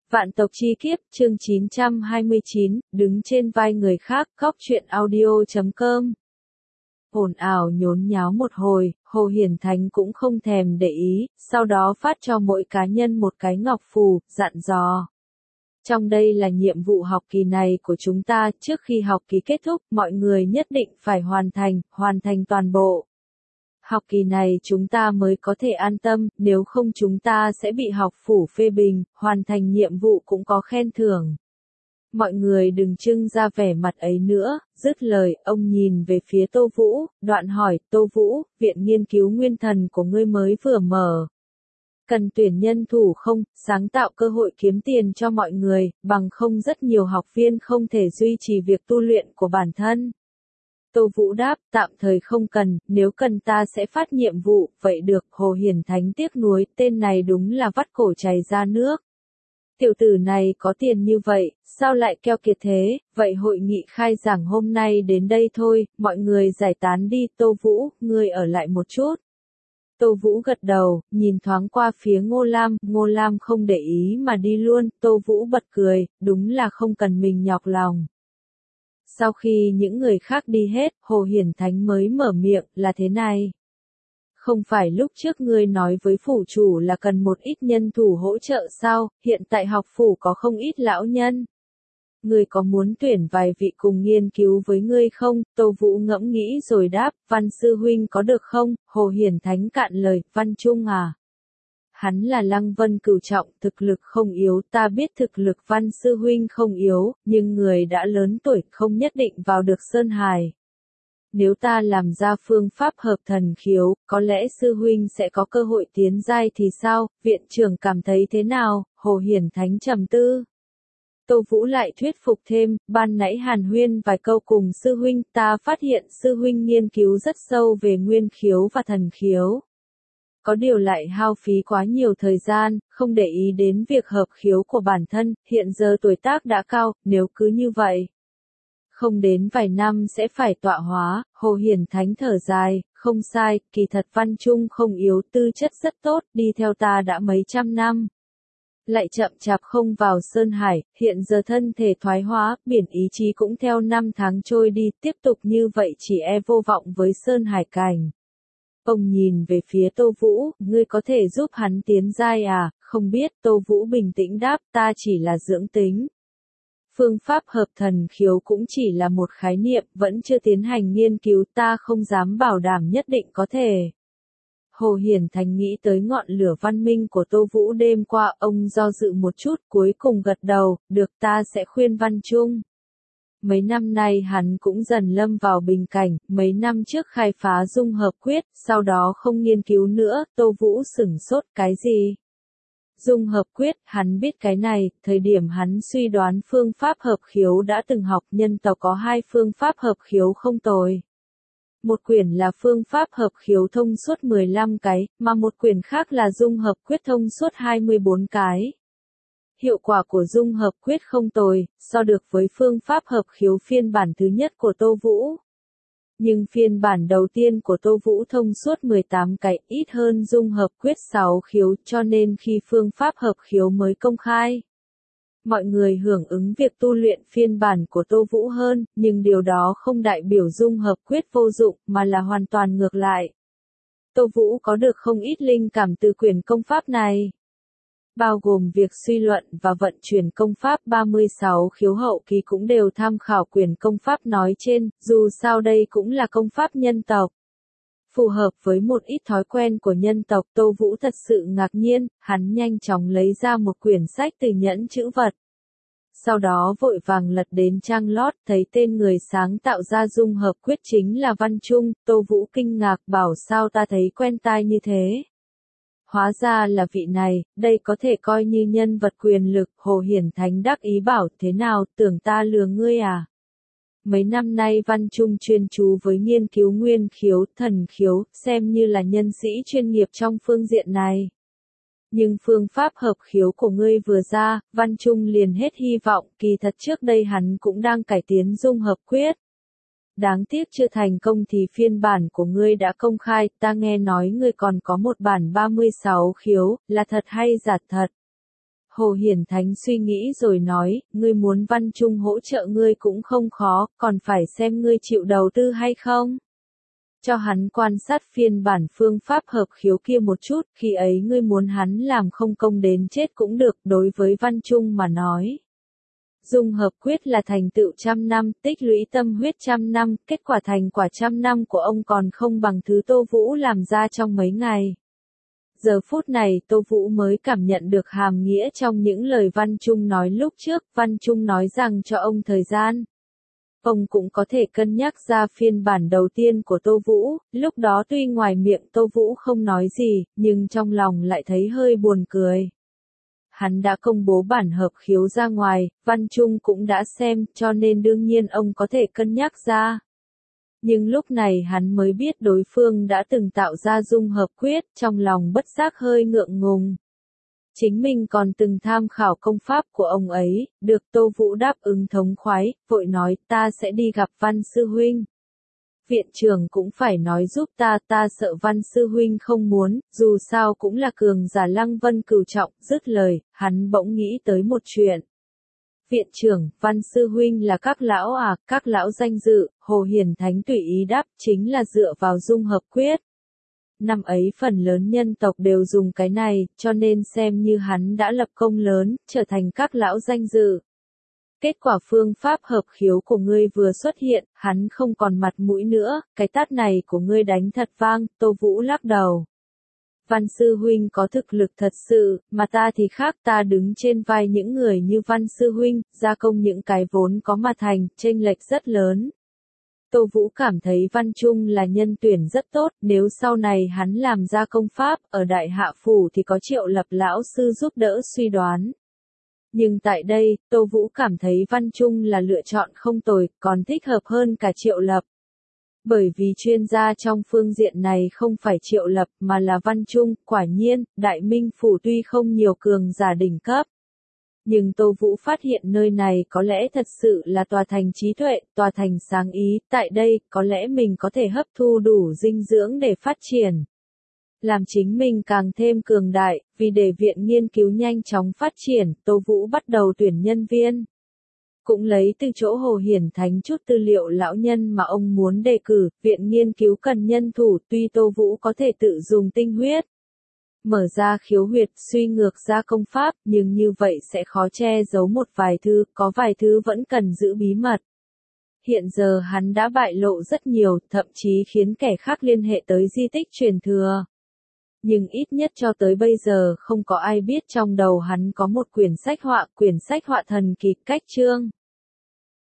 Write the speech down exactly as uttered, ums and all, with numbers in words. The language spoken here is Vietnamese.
Vạn tộc chi kiếp, chương chín trăm hai mươi chín, đứng trên vai người khác, góc truyện audio chấm com. Ồn ào nhốn nháo một hồi, Hồ Hiển Thánh cũng không thèm để ý, sau đó phát cho mỗi cá nhân một cái ngọc phù, dặn dò. Trong đây là nhiệm vụ học kỳ này của chúng ta, trước khi học kỳ kết thúc, mọi người nhất định phải hoàn thành, hoàn thành toàn bộ. Học kỳ này chúng ta mới có thể an tâm, nếu không chúng ta sẽ bị học phủ phê bình, hoàn thành nhiệm vụ cũng có khen thưởng. Mọi người đừng trưng ra vẻ mặt ấy nữa, dứt lời, ông nhìn về phía Tô Vũ, đoạn hỏi, Tô Vũ, viện nghiên cứu nguyên thần của ngươi mới vừa mở. Cần tuyển nhân thủ không, sáng tạo cơ hội kiếm tiền cho mọi người, bằng không rất nhiều học viên không thể duy trì việc tu luyện của bản thân. Tô Vũ đáp, tạm thời không cần, nếu cần ta sẽ phát nhiệm vụ, vậy được, Hồ Hiển Thánh tiếc nuối, tên này đúng là vắt cổ chảy ra nước. Tiểu tử này có tiền như vậy, sao lại keo kiệt thế, vậy hội nghị khai giảng hôm nay đến đây thôi, mọi người giải tán đi, Tô Vũ, ngươi ở lại một chút. Tô Vũ gật đầu, nhìn thoáng qua phía Ngô Lam, Ngô Lam không để ý mà đi luôn, Tô Vũ bật cười, đúng là không cần mình nhọc lòng. Sau khi những người khác đi hết, Hồ Hiển Thánh mới mở miệng, là thế này. Không phải lúc trước ngươi nói với phủ chủ là cần một ít nhân thủ hỗ trợ sao, hiện tại học phủ có không ít lão nhân. Ngươi có muốn tuyển vài vị cùng nghiên cứu với ngươi không? Tô Vũ ngẫm nghĩ rồi đáp, Văn Sư Huynh có được không? Hồ Hiển Thánh cạn lời, Văn Trung à? Hắn là Lăng Vân cửu trọng, thực lực không yếu, ta biết thực lực Văn Sư Huynh không yếu, nhưng người đã lớn tuổi không nhất định vào được Sơn Hải. Nếu ta làm ra phương pháp hợp thần khiếu, có lẽ Sư Huynh sẽ có cơ hội tiến giai thì sao? Viện trưởng cảm thấy thế nào? Hồ Hiển Thánh trầm tư. Tô Vũ lại thuyết phục thêm, ban nãy hàn huyên vài câu cùng Sư Huynh, ta phát hiện Sư Huynh nghiên cứu rất sâu về nguyên khiếu và thần khiếu. Có điều lại hao phí quá nhiều thời gian, không để ý đến việc hợp khiếu của bản thân, hiện giờ tuổi tác đã cao, nếu cứ như vậy. Không đến vài năm sẽ phải tọa hóa, Hồ Hiển Thánh thở dài, không sai, kỳ thật Văn Trung không yếu, tư chất rất tốt, đi theo ta đã mấy trăm năm. Lại chậm chạp không vào Sơn Hải, hiện giờ thân thể thoái hóa, biển ý chí cũng theo năm tháng trôi đi, tiếp tục như vậy chỉ e vô vọng với Sơn Hải cảnh. Ông nhìn về phía Tô Vũ, ngươi có thể giúp hắn tiến giai à, không biết, Tô Vũ bình tĩnh đáp, ta chỉ là dưỡng tính. Phương pháp hợp thần khiếu cũng chỉ là một khái niệm, vẫn chưa tiến hành nghiên cứu, ta không dám bảo đảm nhất định có thể. Hồ Hiển Thánh nghĩ tới ngọn lửa văn minh của Tô Vũ đêm qua, ông do dự một chút, cuối cùng gật đầu, được, ta sẽ khuyên Văn Trung. Mấy năm nay hắn cũng dần lâm vào bình cảnh, mấy năm trước khai phá dung hợp quyết, sau đó không nghiên cứu nữa, Tô Vũ sửng sốt, cái gì? Dung hợp quyết, hắn biết cái này, thời điểm hắn suy đoán phương pháp hợp khiếu đã từng học, nhân tộc có hai phương pháp hợp khiếu không tồi. Một quyển là phương pháp hợp khiếu thông suốt mười lăm cái, mà một quyển khác là dung hợp quyết thông suốt hai mươi bốn cái. Hiệu quả của dung hợp quyết không tồi, so được với phương pháp hợp khiếu phiên bản thứ nhất của Tô Vũ. Nhưng phiên bản đầu tiên của Tô Vũ thông suốt mười tám cái, ít hơn dung hợp quyết sáu khiếu, cho nên khi phương pháp hợp khiếu mới công khai, mọi người hưởng ứng việc tu luyện phiên bản của Tô Vũ hơn, nhưng điều đó không đại biểu dung hợp quyết vô dụng, mà là hoàn toàn ngược lại. Tô Vũ có được không ít linh cảm từ quyển công pháp này, bao gồm việc suy luận và vận chuyển công pháp ba mươi sáu khiếu hậu kỳ cũng đều tham khảo quyển công pháp nói trên, dù sao đây cũng là công pháp nhân tộc. Phù hợp với một ít thói quen của nhân tộc, Tô Vũ thật sự ngạc nhiên, hắn nhanh chóng lấy ra một quyển sách từ nhẫn chữ vật. Sau đó vội vàng lật đến trang lót, thấy tên người sáng tạo ra dung hợp quyết chính là Văn Trung, Tô Vũ kinh ngạc bảo sao ta thấy quen tai như thế. Hóa ra là vị này, đây có thể coi như nhân vật quyền lực, Hồ Hiển Thánh đắc ý bảo, thế nào, tưởng ta lừa ngươi à? Mấy năm nay Văn Trung chuyên chú với nghiên cứu nguyên khiếu, thần khiếu, xem như là nhân sĩ chuyên nghiệp trong phương diện này. Nhưng phương pháp hợp khiếu của ngươi vừa ra, Văn Trung liền hết hy vọng, kỳ thật trước đây hắn cũng đang cải tiến dung hợp quyết. Đáng tiếc chưa thành công thì phiên bản của ngươi đã công khai, ta nghe nói ngươi còn có một bản ba mươi sáu khiếu, là thật hay giả thật? Hồ Hiển Thánh suy nghĩ rồi nói, ngươi muốn Văn Trung hỗ trợ ngươi cũng không khó, còn phải xem ngươi chịu đầu tư hay không. Cho hắn quan sát phiên bản phương pháp hợp khiếu kia một chút, khi ấy ngươi muốn hắn làm không công đến chết cũng được, đối với Văn Trung mà nói. Dung hợp quyết là thành tựu trăm năm, tích lũy tâm huyết trăm năm, kết quả thành quả trăm năm của ông còn không bằng thứ Tô Vũ làm ra trong mấy ngày. Giờ phút này Tô Vũ mới cảm nhận được hàm nghĩa trong những lời Văn Trung nói lúc trước, Văn Trung nói rằng cho ông thời gian. Ông cũng có thể cân nhắc ra phiên bản đầu tiên của Tô Vũ, lúc đó tuy ngoài miệng Tô Vũ không nói gì, nhưng trong lòng lại thấy hơi buồn cười. Hắn đã công bố bản hợp khiếu ra ngoài, Văn Trung cũng đã xem, cho nên đương nhiên ông có thể cân nhắc ra. Nhưng lúc này hắn mới biết đối phương đã từng tạo ra dung hợp quyết, trong lòng bất giác hơi ngượng ngùng. Chính mình còn từng tham khảo công pháp của ông ấy, được Tô Vũ đáp ứng thống khoái, vội nói ta sẽ đi gặp Văn Sư Huynh. Viện trưởng cũng phải nói giúp ta, ta sợ Văn Sư Huynh không muốn, dù sao cũng là cường giả Lăng Vân cửu trọng, dứt lời, hắn bỗng nghĩ tới một chuyện. Viện trưởng, Văn Sư Huynh là các lão à, các lão danh dự, Hồ Hiển Thánh tùy ý đáp, chính là dựa vào dung hợp quyết. Năm ấy phần lớn nhân tộc đều dùng cái này, cho nên xem như hắn đã lập công lớn, trở thành các lão danh dự. Kết quả phương pháp hợp khiếu của ngươi vừa xuất hiện, hắn không còn mặt mũi nữa, cái tát này của ngươi đánh thật vang, Tô Vũ lắc đầu. Văn Sư Huynh có thực lực thật sự, mà ta thì khác, ta đứng trên vai những người như Văn Sư Huynh, gia công những cái vốn có mà thành, chênh lệch rất lớn. Tô Vũ cảm thấy Văn Trung là nhân tuyển rất tốt, nếu sau này hắn làm ra công pháp, ở Đại Hạ Phủ thì có Triệu Lập lão sư giúp đỡ suy đoán. Nhưng tại đây, Tô Vũ cảm thấy Văn Trung là lựa chọn không tồi, còn thích hợp hơn cả Triệu Lập. Bởi vì chuyên gia trong phương diện này không phải Triệu Lập mà là Văn Trung, quả nhiên, Đại Minh Phủ tuy không nhiều cường giả đỉnh cấp. Nhưng Tô Vũ phát hiện nơi này có lẽ thật sự là tòa thành trí tuệ, tòa thành sáng ý, tại đây, có lẽ mình có thể hấp thu đủ dinh dưỡng để phát triển. Làm chính mình càng thêm cường đại, vì để viện nghiên cứu nhanh chóng phát triển, Tô Vũ bắt đầu tuyển nhân viên. Cũng lấy từ chỗ Hồ Hiển Thánh chút tư liệu lão nhân mà ông muốn đề cử, viện nghiên cứu cần nhân thủ, tuy Tô Vũ có thể tự dùng tinh huyết. Mở ra khiếu huyệt, suy ngược ra công pháp, nhưng như vậy sẽ khó che giấu một vài thứ, có vài thứ vẫn cần giữ bí mật. Hiện giờ hắn đã bại lộ rất nhiều, thậm chí khiến kẻ khác liên hệ tới di tích truyền thừa. Nhưng ít nhất cho tới bây giờ không có ai biết trong đầu hắn có một quyển sách họa, quyển sách họa thần kỳ cách chương.